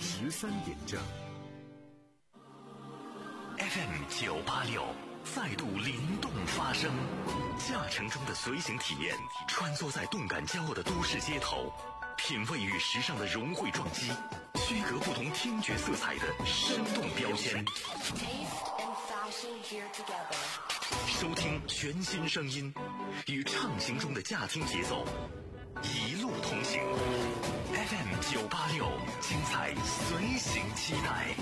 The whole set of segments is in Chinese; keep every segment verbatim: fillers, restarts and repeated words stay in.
十三点正。 F M 九八六再度灵动发声，驾乘中的随行体验，穿梭在动感骄傲的都市街头，品味与时尚的融汇撞击，区隔不同听觉色彩的生动标签。收听全新声音，与畅行中的驾听节奏，一路同行。F M 九八六，精彩随行期待。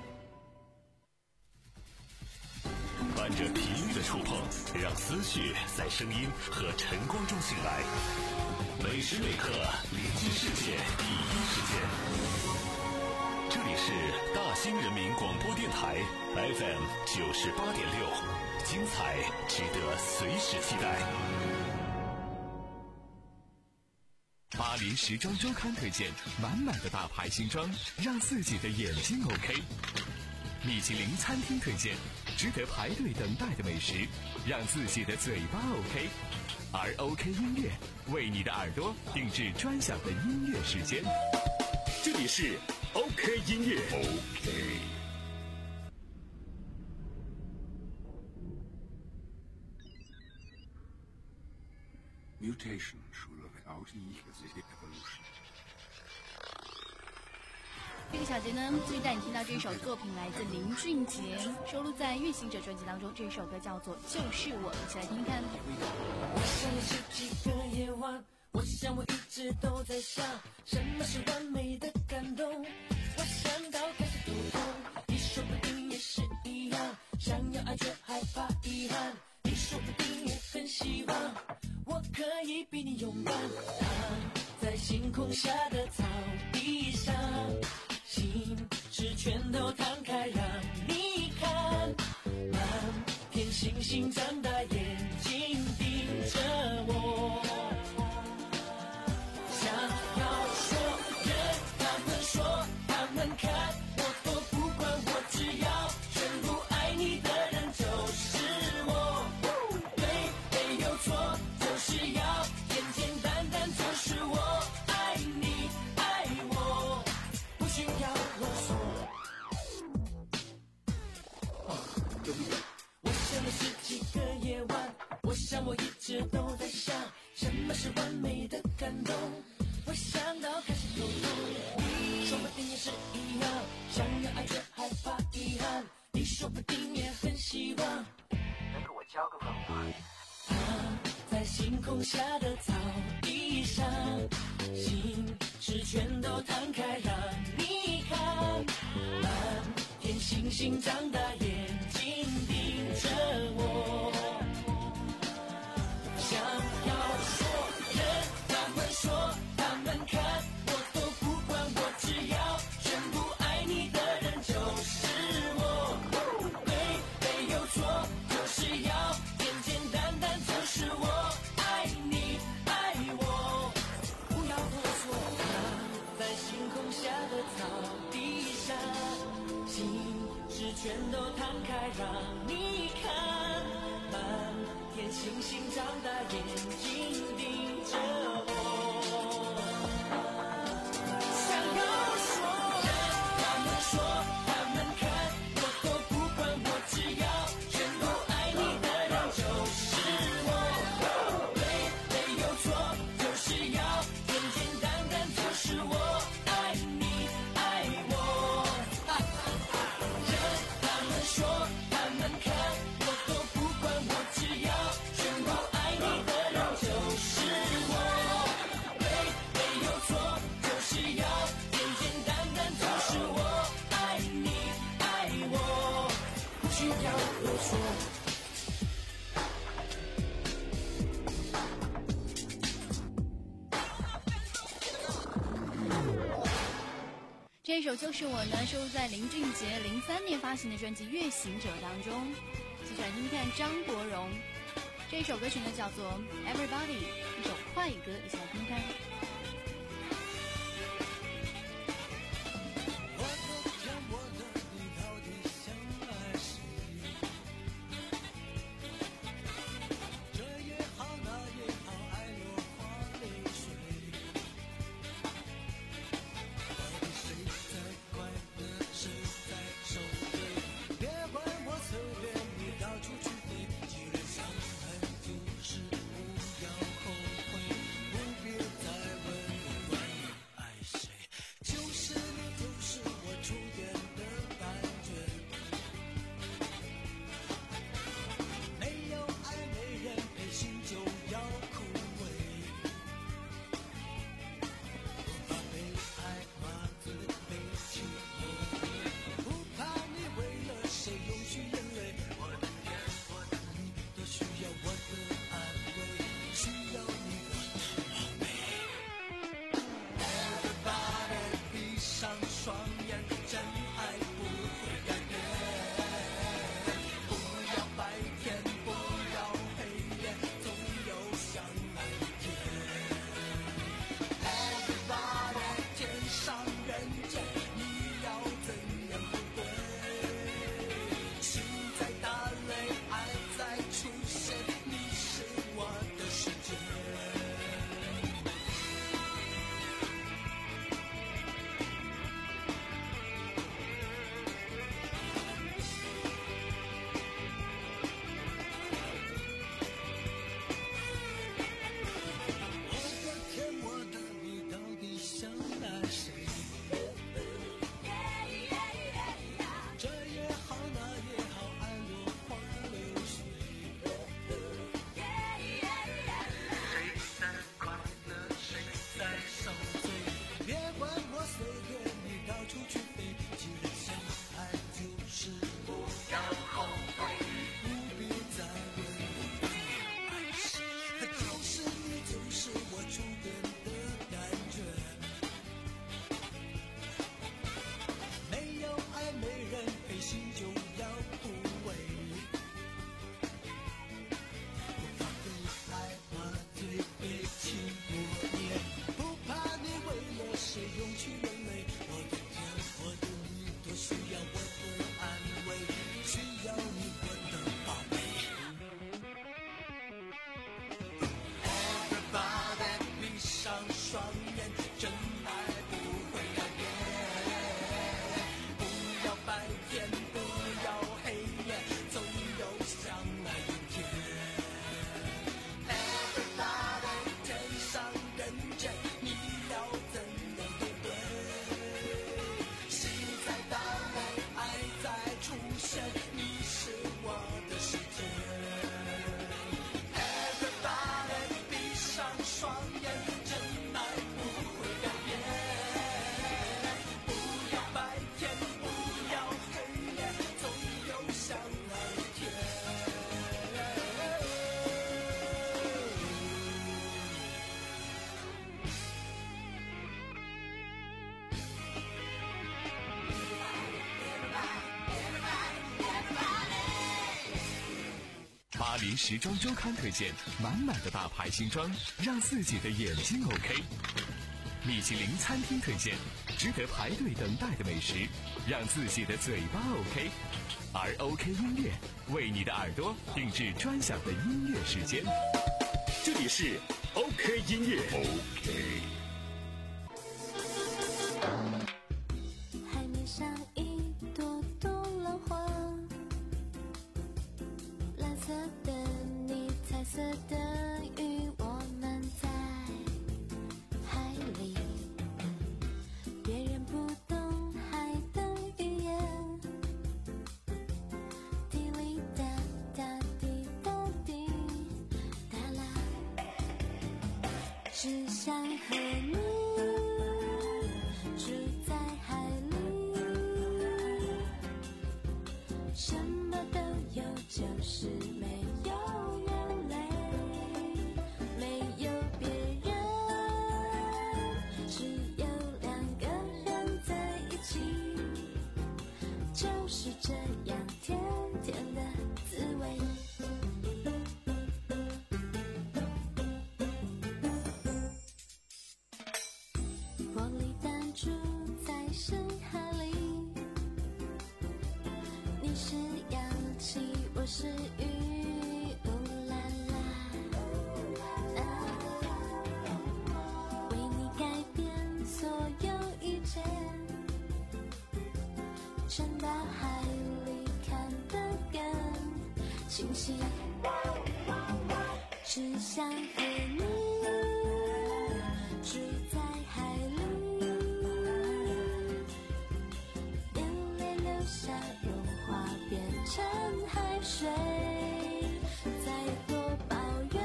伴着频率的触碰，让思绪在声音和晨光中醒来。每时每刻，聆听世界第一时间。这里是大兴人民广播电台 F M 九十八点六，精彩值得随时期待。 巴黎时装周刊推荐满满的大牌新装，让自己的眼睛 OK。米其林餐厅推荐值得排队等待的美食，让自己的嘴巴 OK。而 OK 音乐为你的耳朵定制专享的音乐时间。这里是 OK 音乐 OK。 Mutation should without equal evolution。 这个小节呢，继续带你听到这首作品，来自林俊杰，收录在《月行者》专辑当中。这首歌叫做《就是我》，一起来听听看。 我想了十几个夜晚，我想我一直都在想，什么是完美的感动。我想到开始头痛，你说不定也是一样，想要爱却害怕遗憾。你说不定也很希望，我可以比你勇敢，躺在星空下的草地上，心事全都摊开让你看，满天星星张大眼睛盯着我，想要说人他们说他们看我都不管，我只要全部爱你的人就是我，对没有错，就是要简简单单，就是我爱你爱我，不需要啰嗦。我想了十几个夜晚，我想我一直都在想，什么是完美的感动。我想到开始头痛，你说不定也是一样，想要爱却害怕遗憾。你说不定也很希望能跟我交个朋友。躺在星空下的草地上，心事全都摊开让你看，满天星星张大眼睛盯着我，想要说人他们说他们看我都不管，我只要全部爱你的人就是我，对没有错，就是要简简单单，就是我爱你爱我，不要啰嗦。躺在星空下的草地上，心事全都摊开让你看，满天星星张大眼睛盯着我，想要说人他们说他们看我都不管，我只要全部爱你的人就是我，对没有错，就是要简简单单，就是我爱你爱我。人他们说他们看我都不管，我只要全部爱你的人就是我，对没有错，就是要简简单单，就是我爱你爱我，不需要啰嗦。 这首就是我呢，收录在林俊杰零三年发行的专辑《月行者》当中。接下来听听看张国荣，这一首歌曲呢叫做《Everybody》，一首快歌，一起来听听看。 谁在关奇时装周刊推荐满满的大牌新装，让自己的眼睛 OK。米其林餐厅推荐值得排队等待的美食，让自己的嘴巴 OK。而 OK 音乐为你的耳朵定制专享的音乐时间。 这里是 OK 音乐 OK。 海面上一朵朵浪花，蓝色的你，彩色的鱼，我们在海里，别人不懂海的语言，滴哩哒哒滴答滴哒啦，只想和你住在海里，什么都有，就是没有眼泪，没有别人，只有两个人在一起，就是这样甜甜的滋味。玻璃弹珠在深海里，你是氧气，我是鱼，呜啦啦，为你改变所有一切，沉到海里看得更清晰，只想和你住在海里，眼泪流下融化变成海水，再多抱怨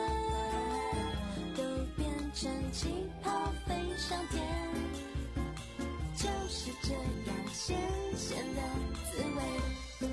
都变成气泡飞上天，就是这样咸咸的滋味。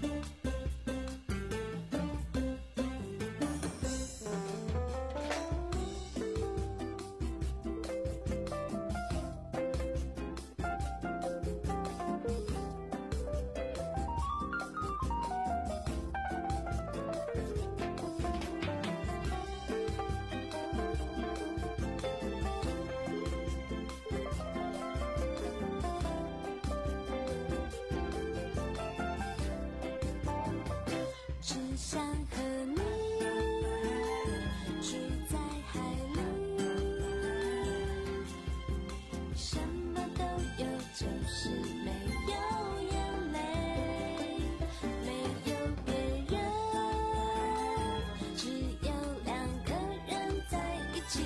只想和你住在海里，什么都有，就是没有眼泪，没有别人，只有两个人在一起，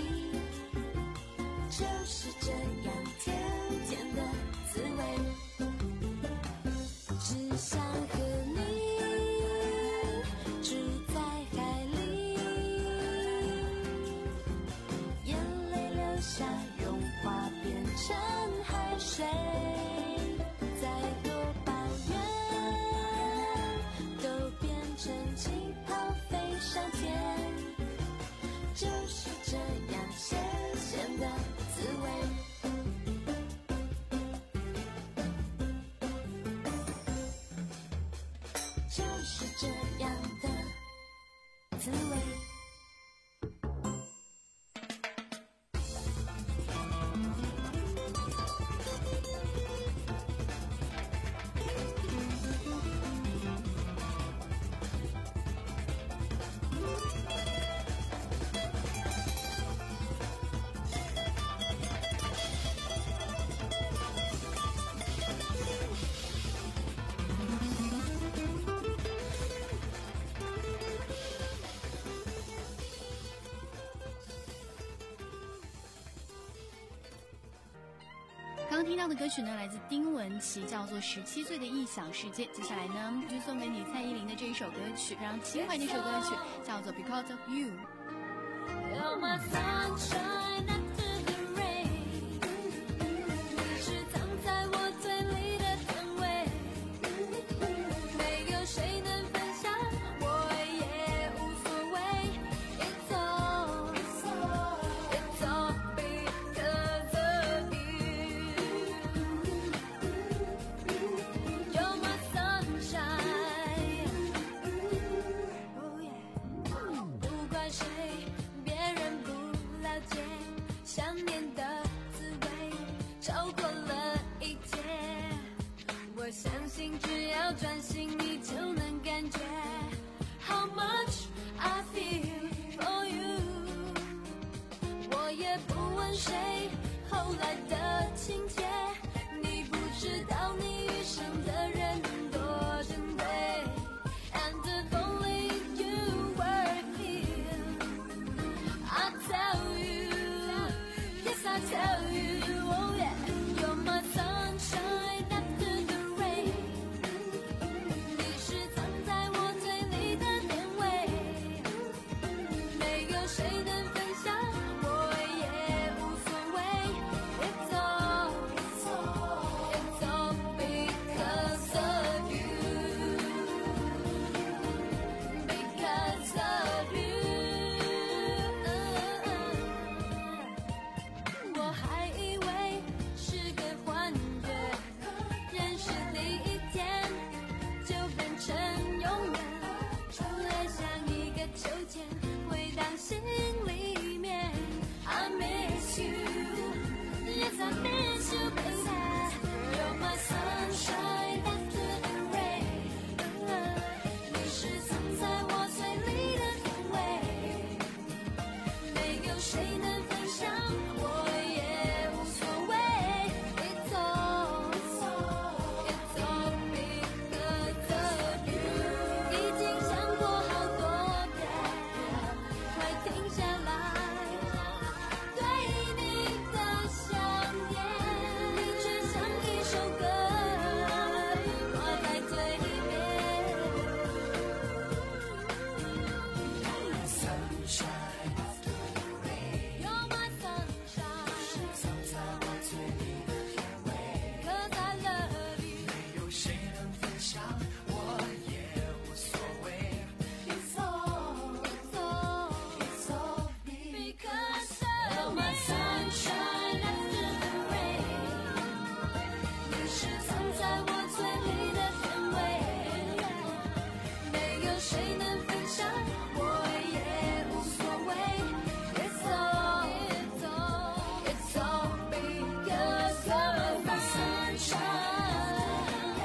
就是这样甜甜的滋味。只想和你住在海里，眼泪流下融化变成海水，再多抱怨都变成气泡飞上天，就是这样咸咸的滋味。就是这样的滋味。 刚刚听到的歌曲呢，来自丁文琪，叫做《十七岁的异想世界》。接下来呢，就送给你蔡依林的这一首歌曲，非常轻快的一首歌曲，叫做《Because of You》。 You're my sunshine after the rain， 你是藏在我嘴里的甜味，没有谁能分享，我也无所谓。It's all, it's all because of you. You're my sunshine, oh yeah. 谁后来的情节，你不知道你遇上的人多珍贵。And if only you were here, I tell you, yes I tell you, oh yeah, you're my sunshine after the rain。你是藏在我嘴里的甜味，没有谁能分享，我也无所谓。It's all, it's all, it's all because of you, because of you。我还以为是个幻觉，认识第一天就变成永远，除了像一个秋千回荡心里面。I miss you, yes I miss you, baby. You're my sunshine after the rain。你是藏在我嘴里的甜味，没有谁能分享，我也无所谓。It's all, it's all, it's all because of you。已经想过好多遍，快停下来，对你的想念，你却像一首歌挂在嘴边。Sunshine after the rain, you're my sunshine，藏在我嘴里的甜味。Cause I love you，没有谁能分享，我也无所谓。It's all, it's all, it's all because of you're my sunshine after the rain。你是藏在我嘴里的甜味，没有谁能分享，我也无所谓。It's all, it's all, it's all because of my sunshine。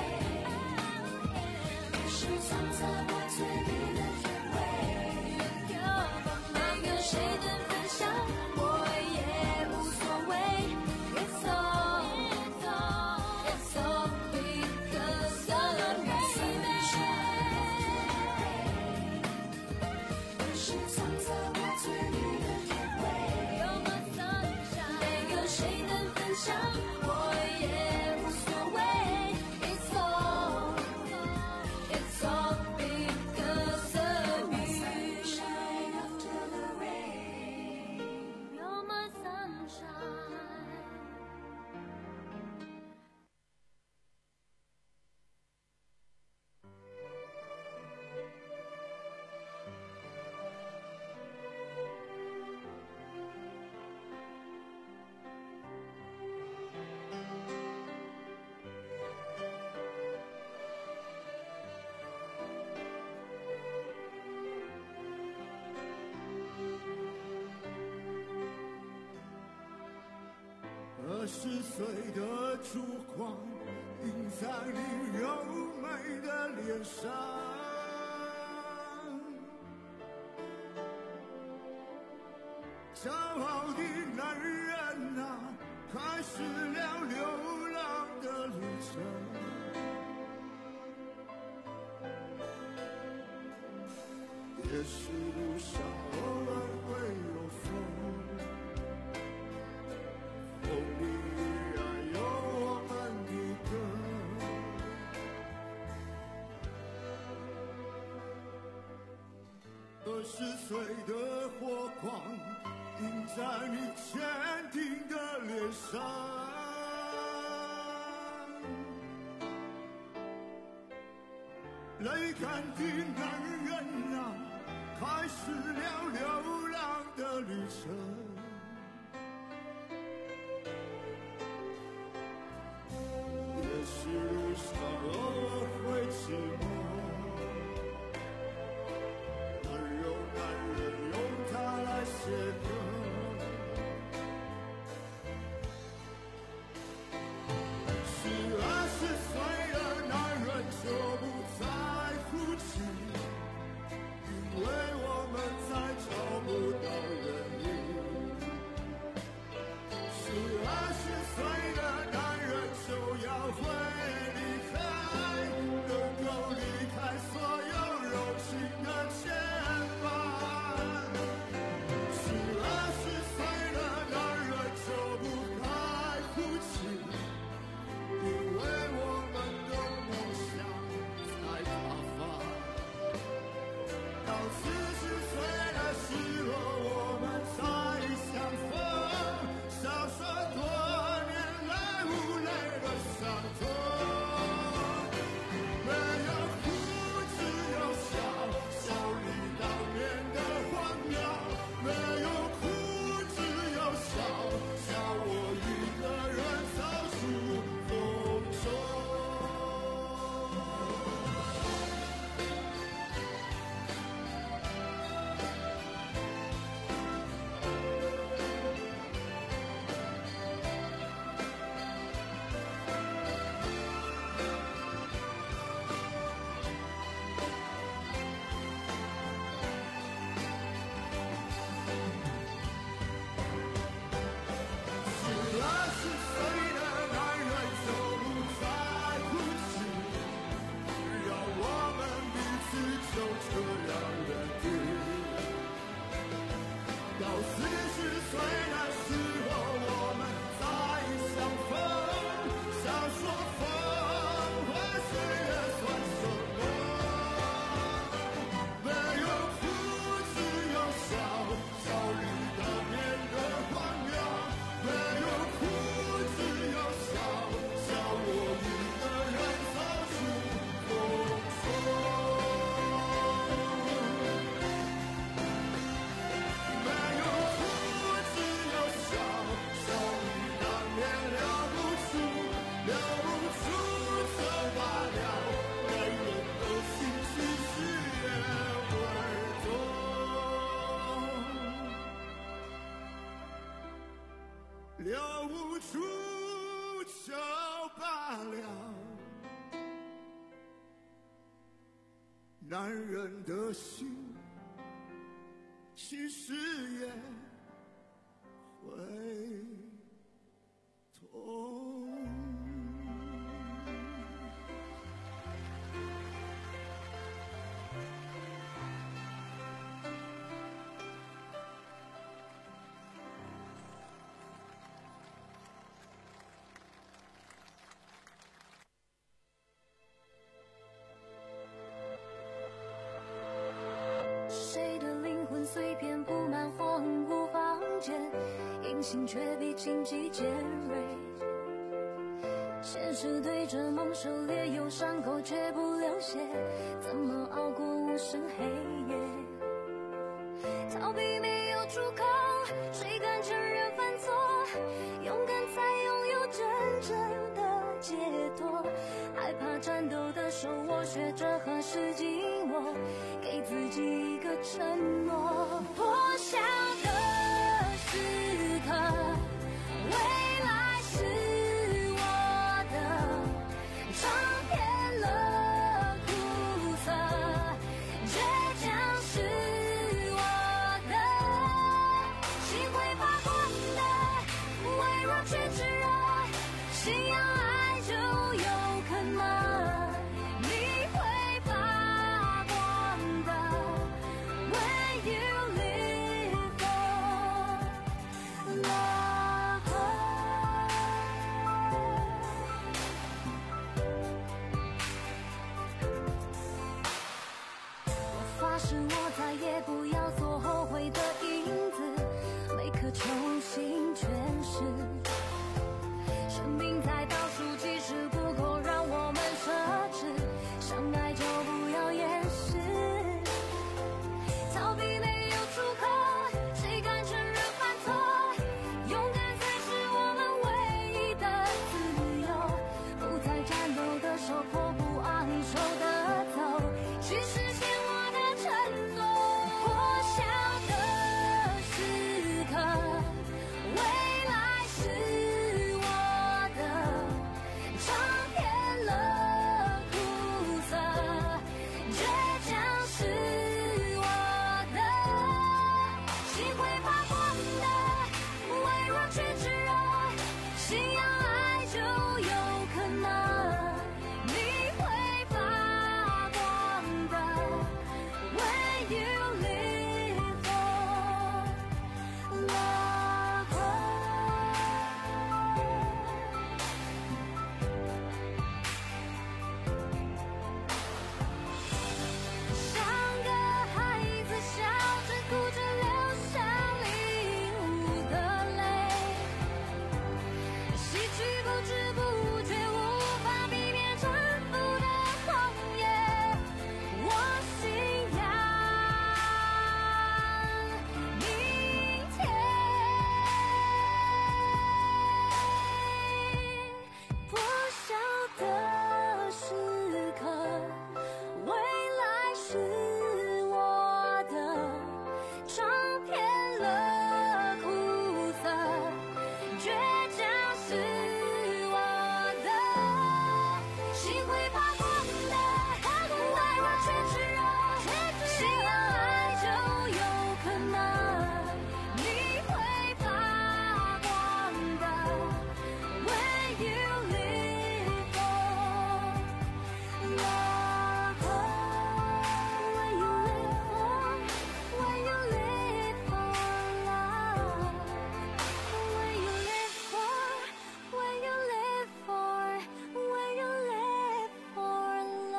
你是藏在我嘴里的甜味，没有谁能分享，我也无所谓。It's all, it's all, it's all because of my sunshine。你是藏在我嘴里的甜味，You're my sunshine，没有谁能分享，我也无所谓。It's all, it's all because of you。Sunshine after the rain, you're my sunshine。 二十岁的烛光映在你柔美的脸上，骄傲的男人啊，开始了流浪的旅程。也许路上偶尔会有风，风里依然有我们的歌。二十岁的火光映在你坚定的脸上，泪干的男人啊，开始了流浪的旅程。也许路上偶尔会寂寞，哪有男人用它来写歌？是二十岁的男人就不再哭泣，因为我们再找不到原因。 男人的心其实也会痛。 谁的灵魂碎片铺满荒芜房间，隐形却比荆棘尖锐。现实对着梦狩猎，有伤口却不流血，怎么熬过无声黑夜？逃避没有出口，谁敢承认犯错？勇敢才拥有真正的解脱。害怕战斗的手，我学着何时紧握，给自己一个承诺。破晓的时刻，未来是我的，尝遍了苦涩，倔强是我的，心会发光的，微弱却炽热，信仰爱就有可能，你会发光的 When you live for love。 我发誓我再也不要做后悔的影子，每颗重新诠释。生命在倒数计时不够让我们奢侈，相爱就不要掩饰。逃避没有出口，谁敢承认犯错？勇敢才是我们唯一的自由，不再战斗的手，迫不昂首的走，去实现我的承诺。破晓的时刻，未来是我的，尝遍了苦涩，倔强是我的，心会发光的，微弱却炽热，信仰爱就有可能，你会发光的 When you live for love。 像个孩子笑着哭着流下领悟的泪，失去不知不觉，无法避免征服的荒野。我信仰明天。破晓的时刻，未来是我的，尝遍了苦涩，倔强是我的，心会发光的，微弱却炽热，信仰爱就有可能，你会发光的 When you live for love。 When you live for When you live for love。 When you live for When you live for When you live for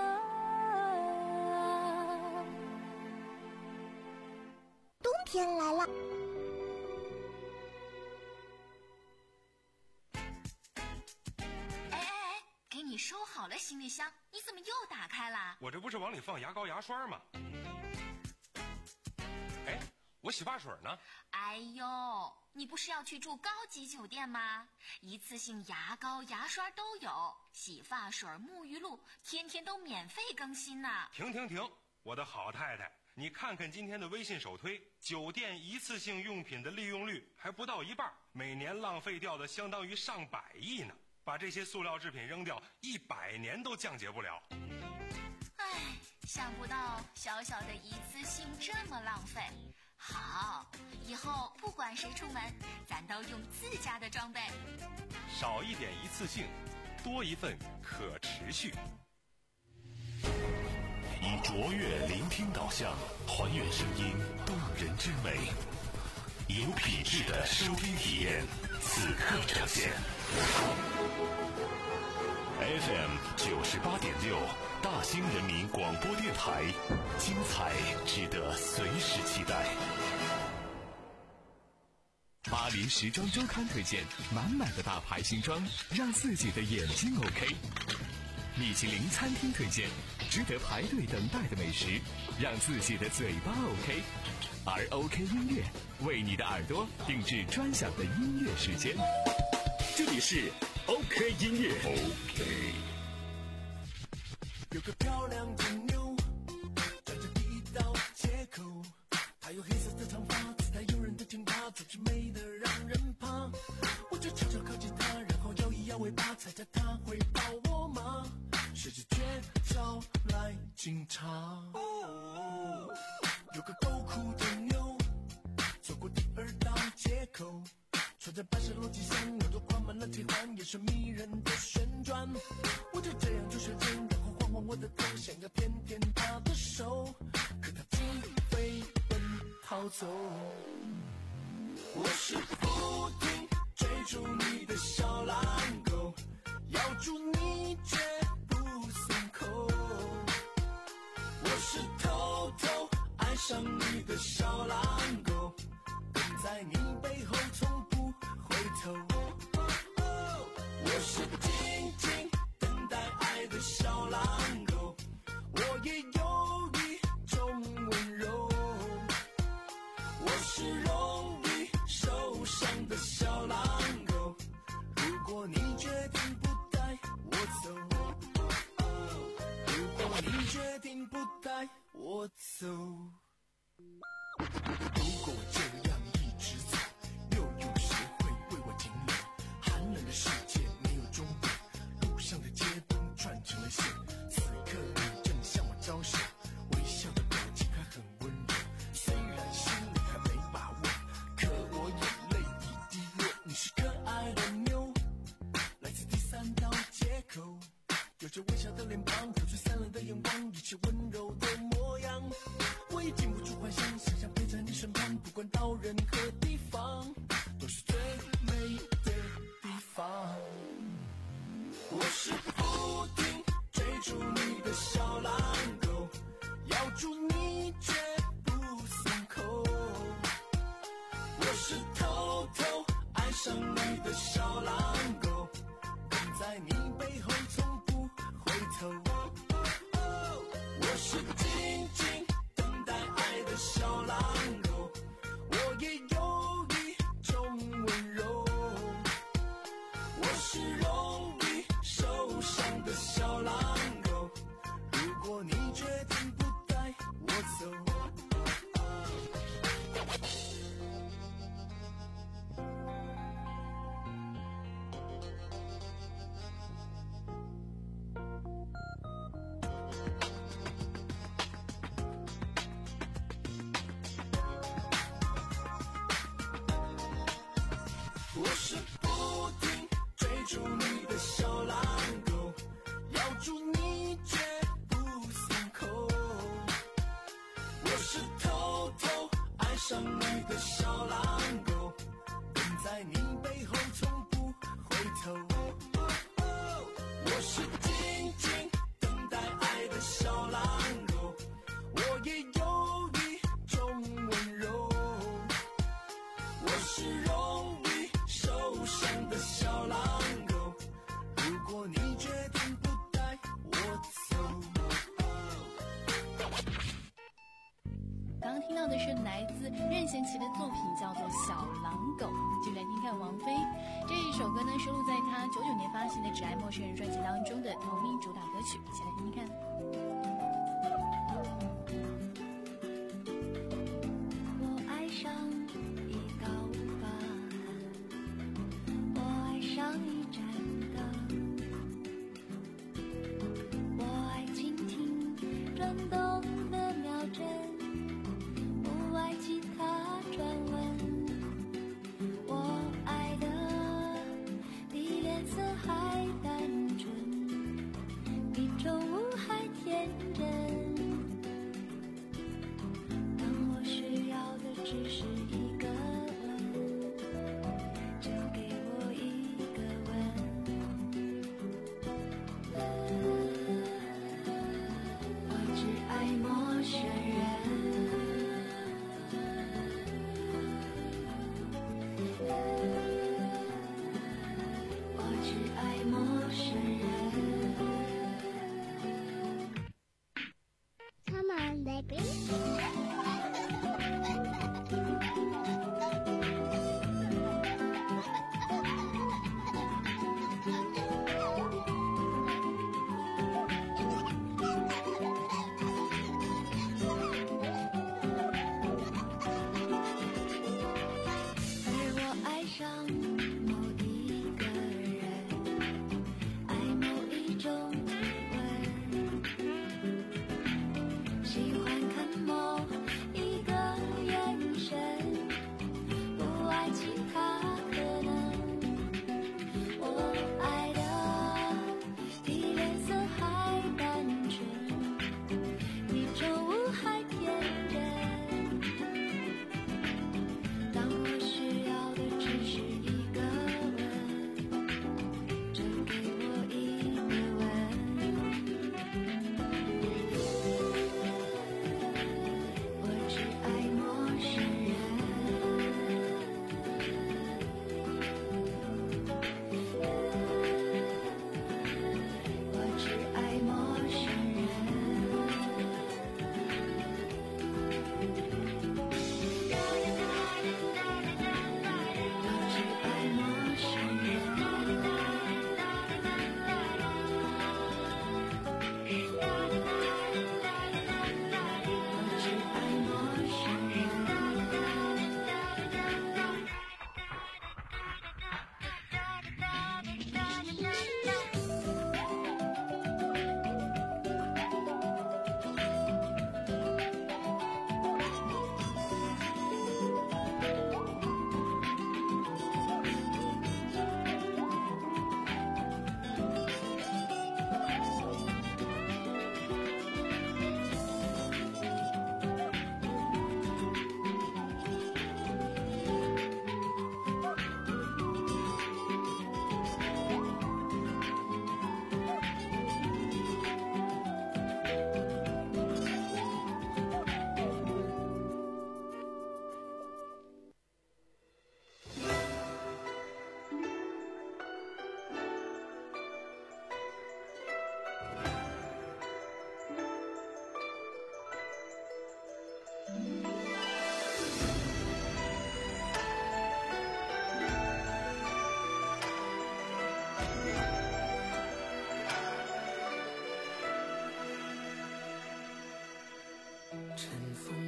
love。 冬天来了。 哎哎哎，给你收好了行李箱，你怎么又打开了？ 我这不是往里放牙膏牙刷吗？哎，我洗发水呢？ 哎呦，你不是要去住高级酒店吗？一次性牙膏、牙刷都有，洗发水、沐浴露，天天都免费更新呢。 停停停，我的好太太，你看看今天的微信首推，酒店一次性用品的利用率还不到一半，每年浪费掉的相当于上百亿呢。把这些塑料制品扔掉，一百年都降解不了。 哎， 想不到小小的一次性这么浪费。好，以后不管谁出门，咱都用自家的装备。 少一点一次性，多一份可持续。 以卓越聆听导向，还原声音动人之美，有品质的收听体验，此刻呈现。F M 九十八点六，大兴人民广播电台，精彩值得随时期待。 巴黎时装周刊推荐满满的大牌新装，让自己的眼睛 OK。米其林餐厅推荐值得排队等待的美食，让自己的嘴巴 OK。而 OK 音乐为你的耳朵定制专享的音乐时间。这里是 OK 音乐。OK。 有个漂亮的妞，站在第一道街口，她有黑色的长发，姿态诱人的挺拔，总是美得让人怕。我就悄悄靠近她，然后摇一摇尾巴，猜猜她会抱我吗？谁知却招来警察。哦，有个够酷的妞，走过第二道街口，穿着白色罗基衫，耳朵挂满了铁环，眼神迷人的旋转。我就这样就瞬间，然后晃晃我的头，想要舔舔她的手，可她竟飞奔逃走。我是不停追逐你的小狼狗，咬住你绝不松口。我是偷偷爱上你的小狼狗，跟在你背后从不回头。我是静静等待爱的小狼狗，我也有一种温柔。我是容易受伤的小狼狗，如果你决定不带我走，如果你决定不带我走，如果我这样一直走，又有谁会为我停留？寒冷的世界没有终点，路上的街灯串成了线，此刻你正向我招手，微笑的表情还很温柔，虽然心里还没把握，可我眼泪已滴落。你是可爱的妞，来自第三道街口，有着微笑的脸庞，投出灿烂的眼光，一切温柔的模样。我也禁不住幻想，想象陪在你身旁，不管到任何地方，都是最美的地方。我是不停追逐你的小狼狗，咬住你绝不松口。我是偷偷爱上你的小狼狗，跟在你背后从不回头。我是静静等待爱的小狼狗，我也有一种温柔。我是容易受伤的小狼狗，如果你决定不带我走。我是不停追逐你的小狼狗，咬住你绝不松口。我是偷偷爱上你的小狼狗，跟在你背后从不回头。我是静静等待爱的小狼狗，我也有一种温柔。我是容易受伤的小狼狗，如果你决定不带我走。 刚刚听到的是来自任贤齐的作品，叫做《小狼狗》。就来听看王菲这一首歌呢，收录在她九九年发行的《只爱陌生人》专辑当中的同名主打歌曲，一起来听听看。 我爱上一道疤痕，我爱上一盏灯，我爱倾听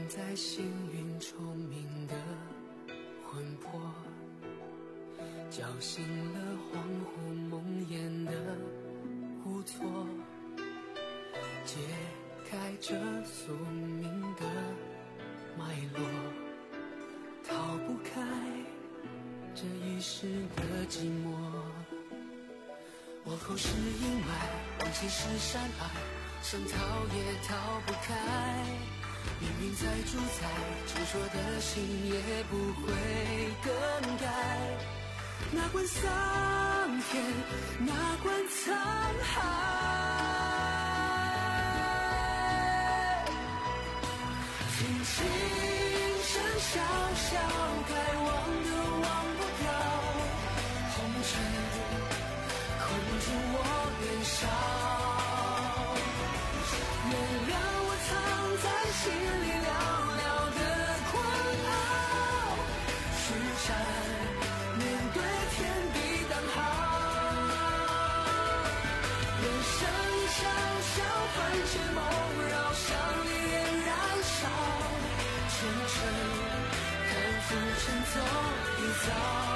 在星云虫鸣的魂魄，叫醒了恍惚梦魇的无措，解开这宿命的脉络，逃不开这一世的寂寞。往后是阴霾，往前是山隘，想逃也逃不开。命运在主宰，执着的心也不会更改。哪管桑田，哪管沧海，听琴声萧萧，该忘的忘不掉，红尘困住我年少。原谅我藏在心里寥寥的困扰，虚战面对天地当好，人生一笑笑，魂牵梦绕，像烈焰燃烧，前尘看浮沉走一遭。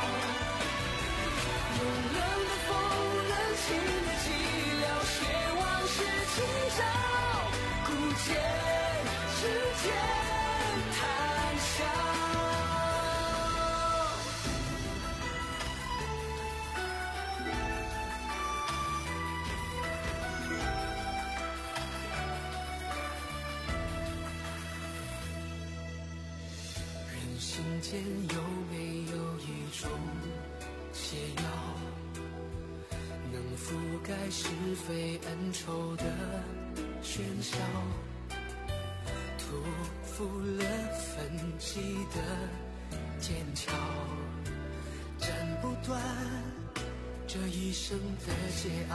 用冷的风，冷清的寂寥，写往事今朝，孤剑指尖谈笑。人心间有没有一种解药，能覆盖是非恩仇的喧嚣，屠夫了焚寂的剑鞘，斩不断这一生的桀骜。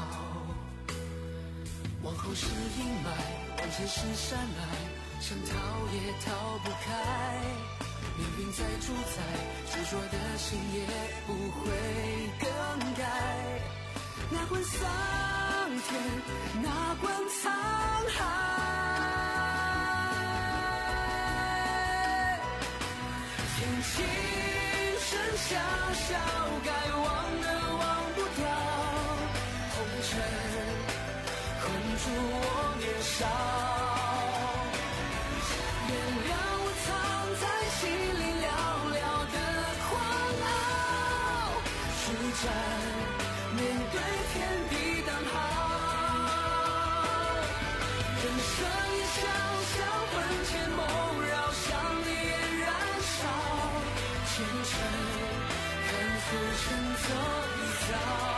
往后是阴霾，往前是山脉，想逃也逃不开。命运在主宰，执着的心也不会更改。哪管桑田，哪管沧海，听琴声萧萧，该忘的忘不掉，红尘困住我年少。原谅我藏在心里寥寥的狂傲，虚战面对天地当好，人生一笑笑，魂牵梦绕，像烈焰燃烧，前尘看浮沉走一遭。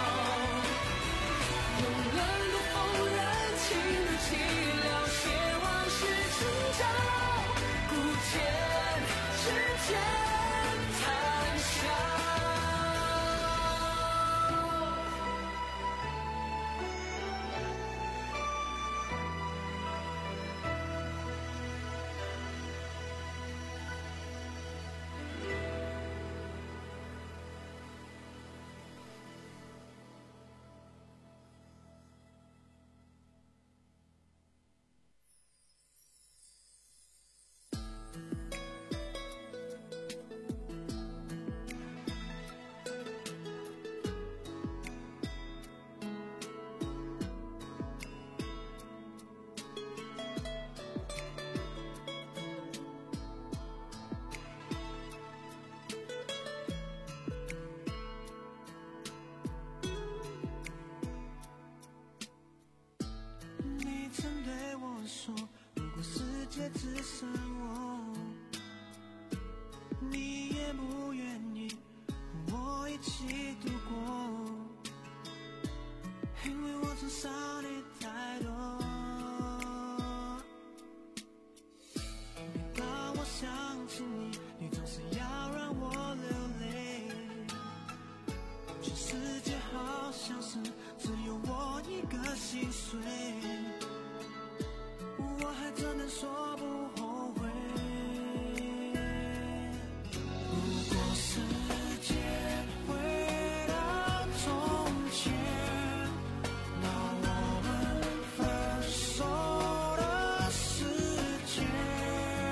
用冷的风，燃情的寂寥，写往事今朝，孤剑指尖谈笑。 你曾对我说，如果世界只剩我，你也不愿意和我一起度过，因为我曾伤你太多。每当我想起你，你总是要让我流泪，全世界好像是只有我一个心碎，我还真的说不后悔。如果时间回到从前，那我们分手的时间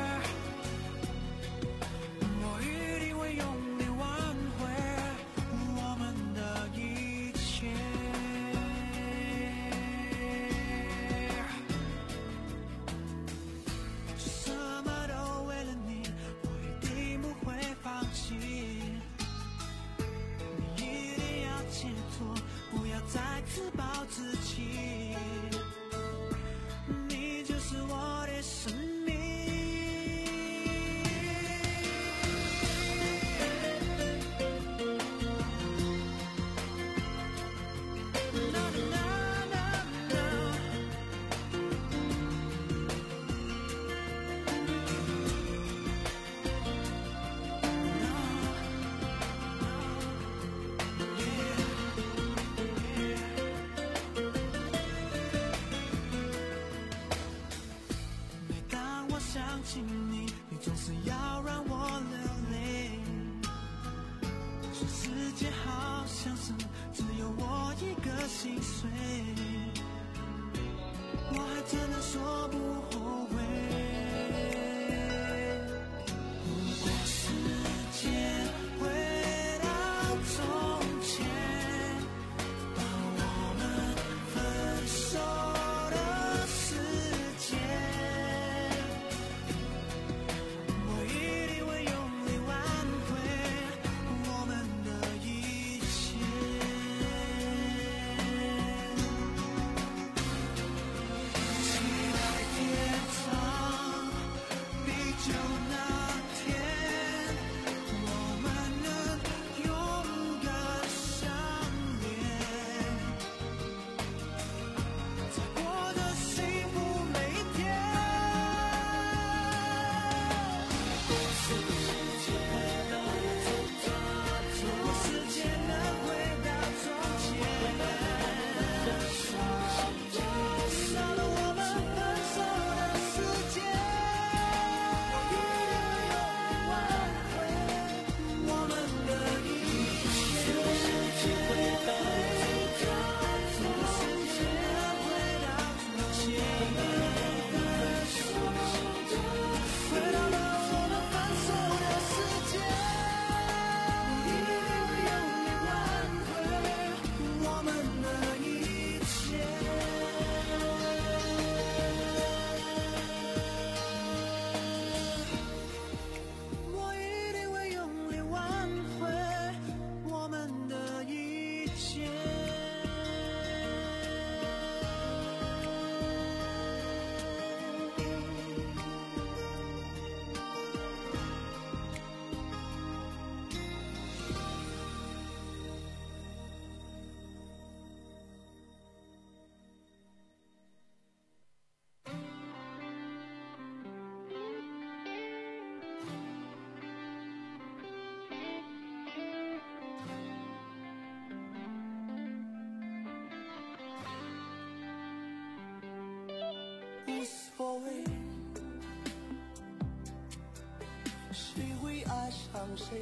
谁会爱上谁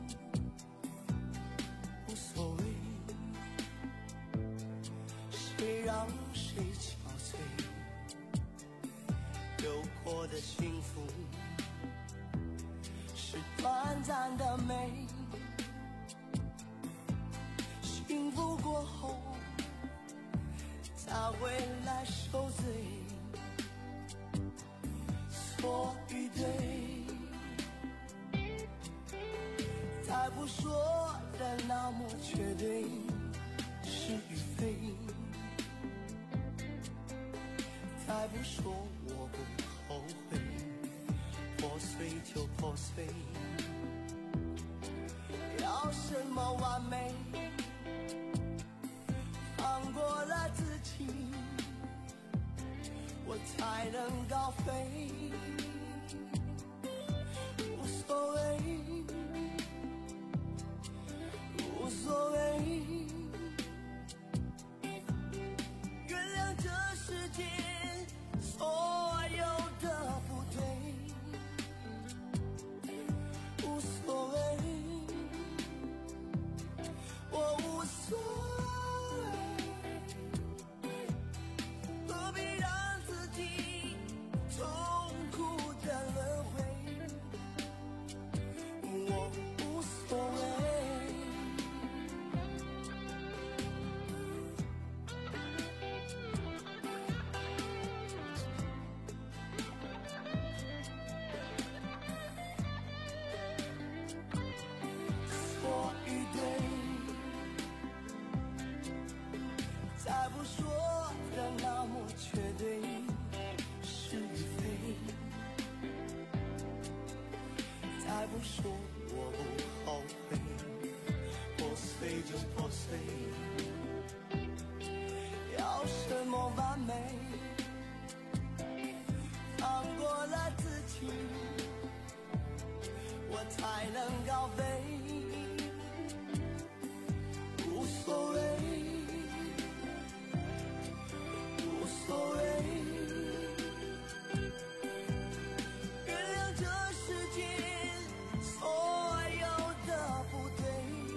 无所谓，谁让谁憔悴，有过的幸福是短暂的美，幸福过后才会来受罪，错与对再不说的那么绝对，是与非再不说我不后悔，破碎就破碎，要什么完美，放过了自己我才能高飞，无所谓无所谓，原谅这世界所有的不对，无所谓我无所谓，何必让自己痛苦的轮回，我无所谓。错与对再不说的那么绝对，是与非再不说我不后悔，破碎就破碎，要什么完美，放过了自己我才能高飞，无所谓无所谓，原谅这世界所有的不对，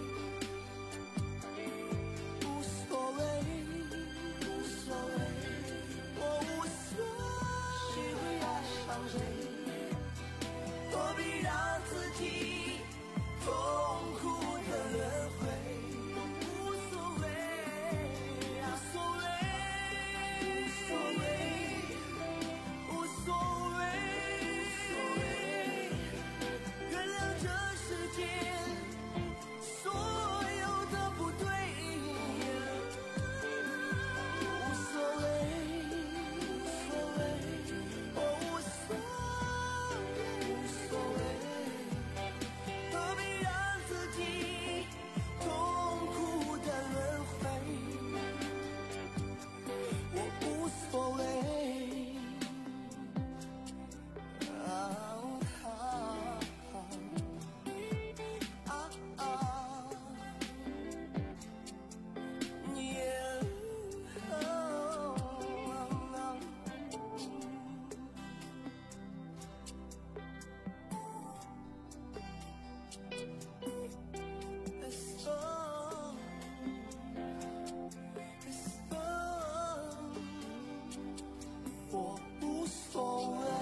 无所谓无所谓，我无所谓，谁会爱上谁，何必让自己痛苦的轮回，无所谓无所谓无所谓，原谅这世界所有的不对，无所谓无所谓，我无所谓无所谓，何必让自己痛苦的轮回，我无所谓。啊啊啊啊耶哦It's all It's all 我无所谓。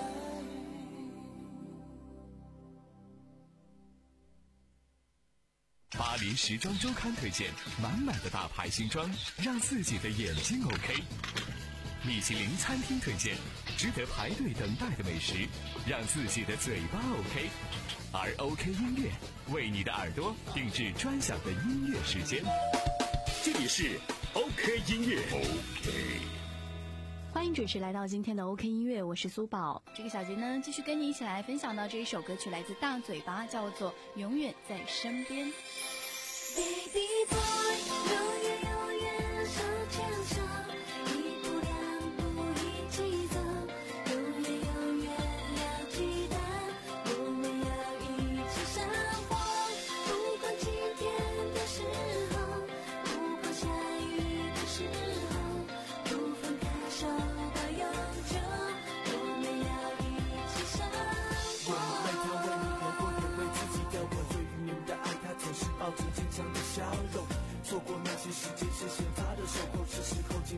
巴黎时装周刊推荐满满的大牌新装，让自己的眼睛 OK。米其林餐厅推荐值得排队等待的美食，让自己的嘴巴 OK。而 OK 音乐为你的耳朵定制专享的音乐时间。这里是 OK 音乐 OK。 欢迎准时来到今天的 OK 音乐，我是苏宝。这个小节呢，继续跟你一起来分享到这一首歌曲，来自大嘴巴，叫做《永远在身边》。 Baby boy， 永远永远手牵手，一步两步一起走，永远永远要记得，我们要一起生活。不管晴天的时候，不管下雨的时候，不分开手到永久，我们要一起生活。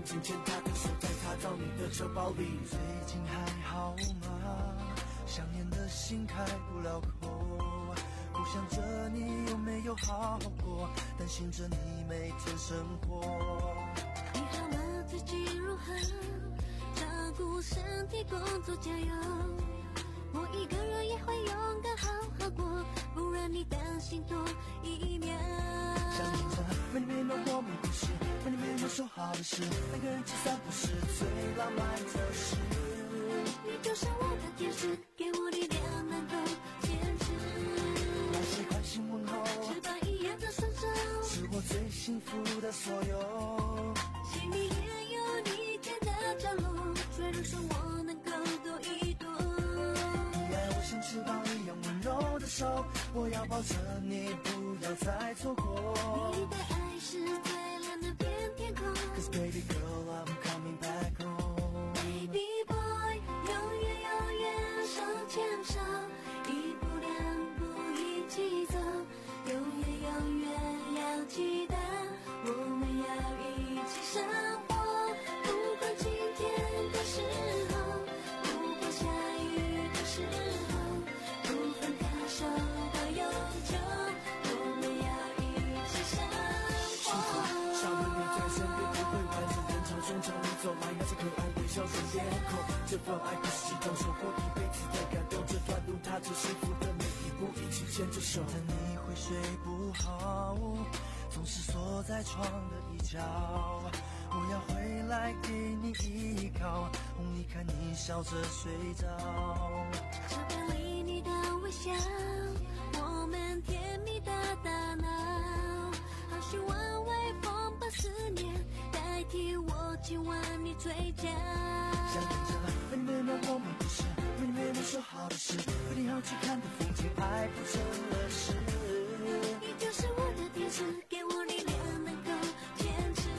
金钱，他的手再插到你的车包里。 最近还好吗？想念的心开不了口，不想着你有没有好过，担心着你每天生活。 你好吗？最近如何？照顾身体，工作加油。我一个人也会勇敢好好过，不让你担心多一秒。 想念着每年每年我们故事，每年每年说好的事，每个人计算不是最浪漫的事。 你就是我的天使，给我力量能够坚持。 那些关心问候， 翅膀一样的双手， 是我最幸福的所有。 心里也有你甜的角落，脆弱时我能够躲一躲。 你爱我像翅膀一样温柔的手，我要抱着你，不要再错过。 你的爱是最蓝的片天空。 Cause baby girl, I'm coming back home. Baby boy, 永远永远手牵手，一步两步一起走，永远永远要记得，我们要一起生活。不管晴天的时候，不管下雨的时候，不分开手到永久，我们要一起生活。 想问你在身边，不会挽着人潮中朝你走来，那些可爱微笑的脸孔，这份爱不是激动，守候一辈子的感动，这段路踏着幸福的每一步，一起牵着手。 但你会睡不好，总是缩在床的一角，我要回来给你依靠，哄你看你笑着睡着。 照片里你的微笑，我们甜蜜的大脑，好希望微风把思念代替我亲吻你嘴角。 想念着每年每年我们故事，每年每年说好的事，约定好去看的风景，爱不成了事。 你就是我的天使，给我力量能够坚持。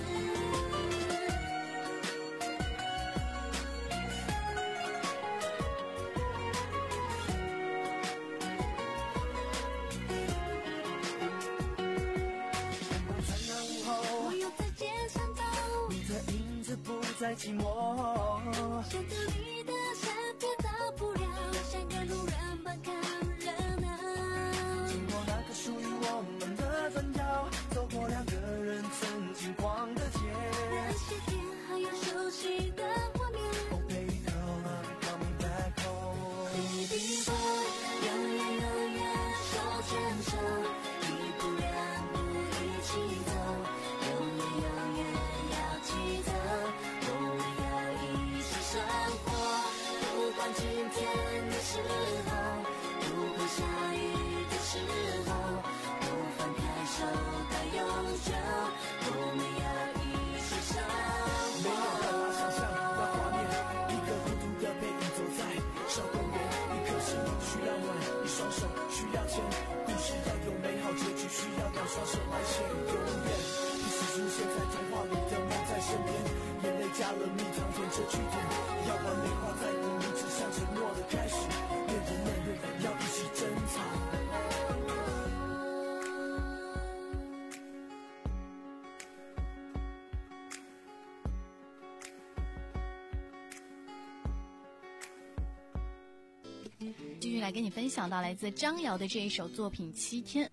阳光灿烂午后， 我又在街上走， 你的影子不再寂寞。 想到你的身边到不了，像个路人般看热闹。 经过那个属于我们的转角，走过两个人曾经逛的街。 那些天还有熟悉的画面。 Oh baby girl, I'm coming back home. Baby boy, 永远永远手牵手，一步两步一起走，永远永远要记得，我们要一起生活。不管晴天的时候，不管下雨的时候，不分开手到永久，我们要一起生没有办法活。 想象那画面，一个孤独的背影走在小公园，一颗心需要暖，一双手需要牵，故事要有美好结局，需要两双手来牵。永远你是出现在童话里的梦在身边，眼泪加了蜜糖甜着句点，要完美画在你名字上承诺的开始，面对面要一起珍藏。 继续来跟你分享到来自张瑶的这一首作品《七天》。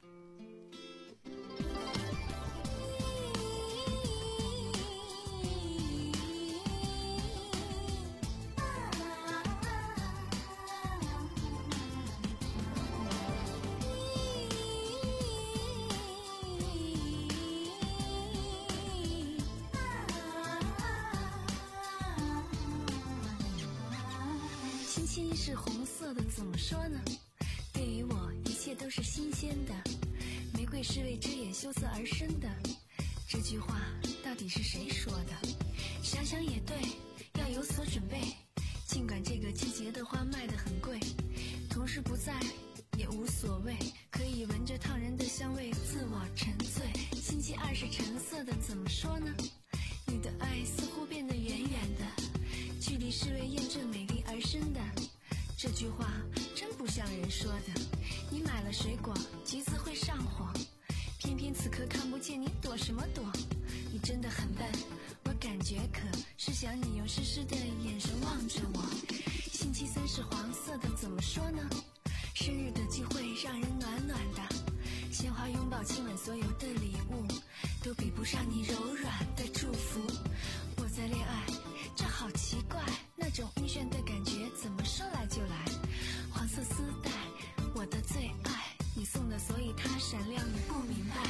星星是红色的，怎么说呢？对于我，一切都是新鲜的。玫瑰是为遮掩羞涩而生的。这句话到底是谁说的？想想也对，要有所准备。尽管这个季节的花卖得很贵，同事不在也无所谓，可以闻着烫人的香味自我沉醉。星期二是橙色的，怎么说呢？你的爱似乎变得远远的，距离是为验证美丽而生的。这句话真不像人说的。你买了水果，橘子会上火，偏偏此刻看不见，你躲什么躲？你真的很笨，我感觉，可是想你用湿湿的眼神望着我。星期三是黄色的，怎么说呢？生日的机会让人暖暖的，鲜花拥抱亲吻，所有的礼物都比不上你柔软的祝福。我在恋爱，这好奇怪，那种晕眩的感觉怎么说来就来。黄色丝带，我的最爱，你送的，所以它闪亮，你不明白。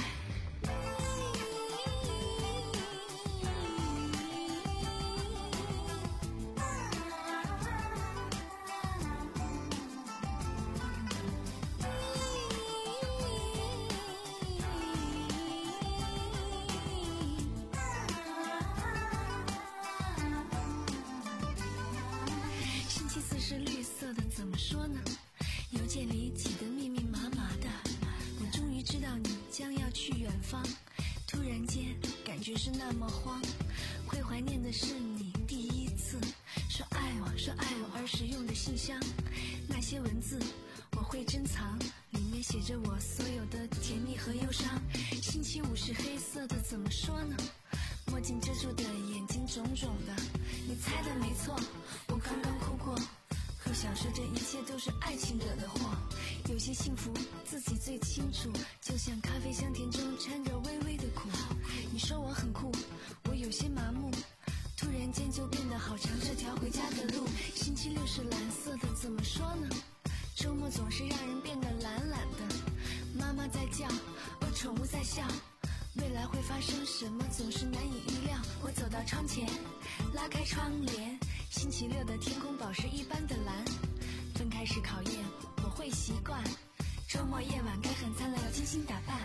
是绿色的，怎么说呢？邮件里挤得密密麻麻的，我终于知道你将要去远方。突然间感觉是那么慌，会怀念的是你第一次说爱我说爱我而使用的信箱，那些文字我会珍藏，里面写着我所有的甜蜜和忧伤。星期五是黑色的，怎么说呢？墨镜遮住的眼睛肿肿的，你猜的没错，我刚刚哭过，又想说这一切都是爱情惹的祸。有些幸福自己最清楚，就像咖啡香甜中掺着微微的苦。你说我很酷，我有些麻木，突然间就变得好长这条回家的路。星期六是蓝色的，怎么说呢？周末总是让人变得懒懒的，妈妈在叫，而宠物在笑，未来会发生什么总是难以预料。我走到窗前，拉开窗帘，星期六的天空宝石一般的蓝。分开是考验，我会习惯，周末夜晚该很灿烂，要精心打扮。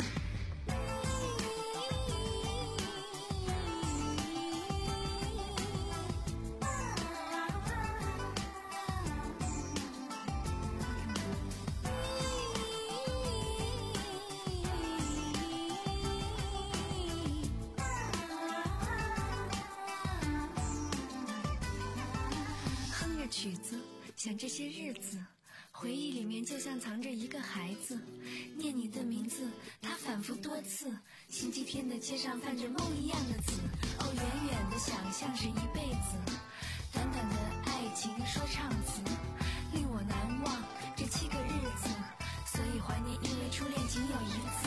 曲子，想这些日子，回忆里面就像藏着一个孩子，念你的名字，他反复多次。星期天的街上泛着梦一样的紫，哦，远远的想象是一辈子，短短的爱情说唱词，令我难忘这七个日子，所以怀念，因为初恋仅有一次。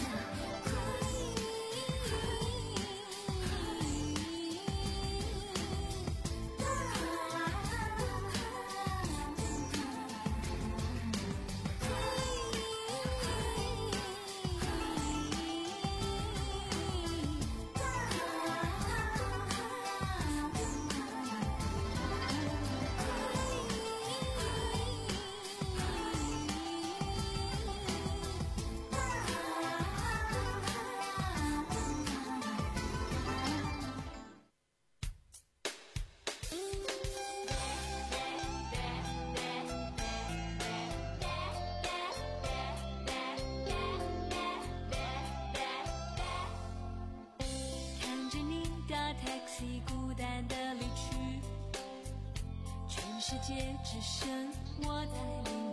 孤单的离去，全世界只剩我在淋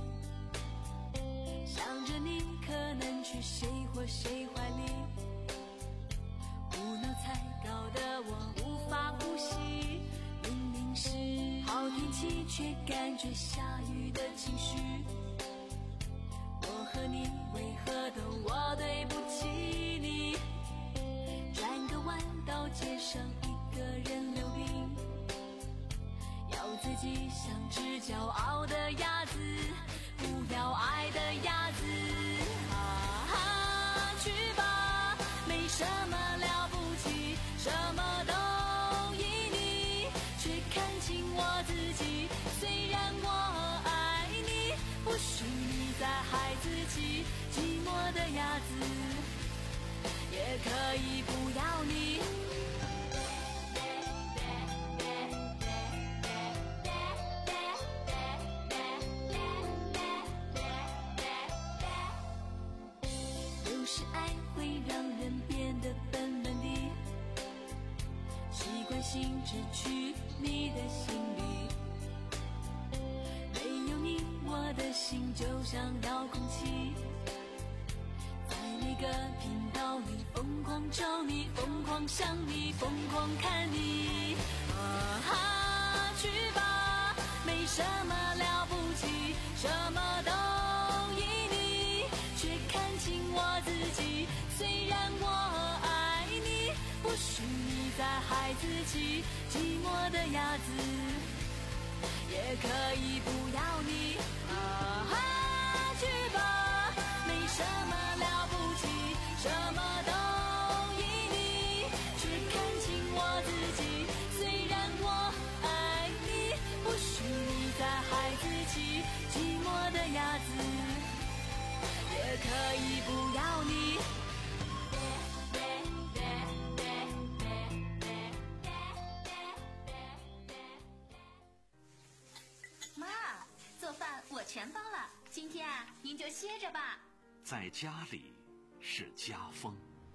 雨，想着你可能去谁或谁怀里，无脑才搞得我无法呼吸。明明是好天气，却感觉下雨的情绪，我和你为何都我对不起你。转个弯到街上一个人溜冰，要自己像只骄傲的鸭子，不要爱的鸭子。啊哈，去吧，没什么了不起，什么都依你，却看清我自己。虽然我爱你，不许你再害自己，寂寞的鸭子也可以不要你。有时爱会让人变得笨笨的，习惯性只去你的心里，没有你我的心就像遥控器，在每个频道里，疯狂找你，疯狂想你，疯狂看你。啊哈，去吧，没什么了不起，什么都依你，却看清我自己。虽然我爱你，不许你再孩子气，寂寞的鸭子也可以不要你。啊哈，去吧，没什么了不起，什么都依你，却看清我自己。虽然我爱你，不许你再孩子气，寂寞的鸭子也可以不要你。 妈，做饭我全包了，今天啊，您就歇着吧。 在家里是家风。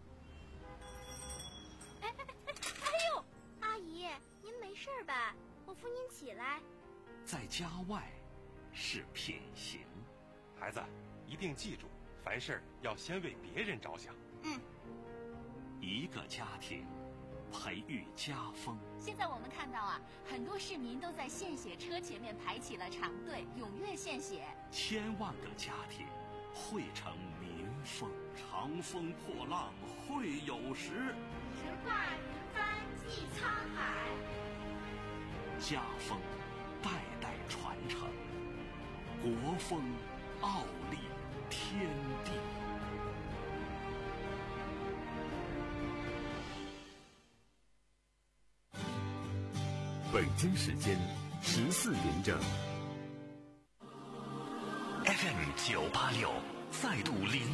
哎哎哎哎呦，阿姨，您没事吧？我扶您起来。 在家外是品行。 孩子，一定记住，凡事要先为别人着想。 嗯。 一个家庭培育家风。 现在我们看到啊，很多市民都在献血车前面排起了长队，踊跃献血。 千万个家庭汇成民风。长风破浪会有时， 直挂云帆济沧海。 家风代代传承，国风傲立天地。 北京时间十四点整。 F M 九八六再度领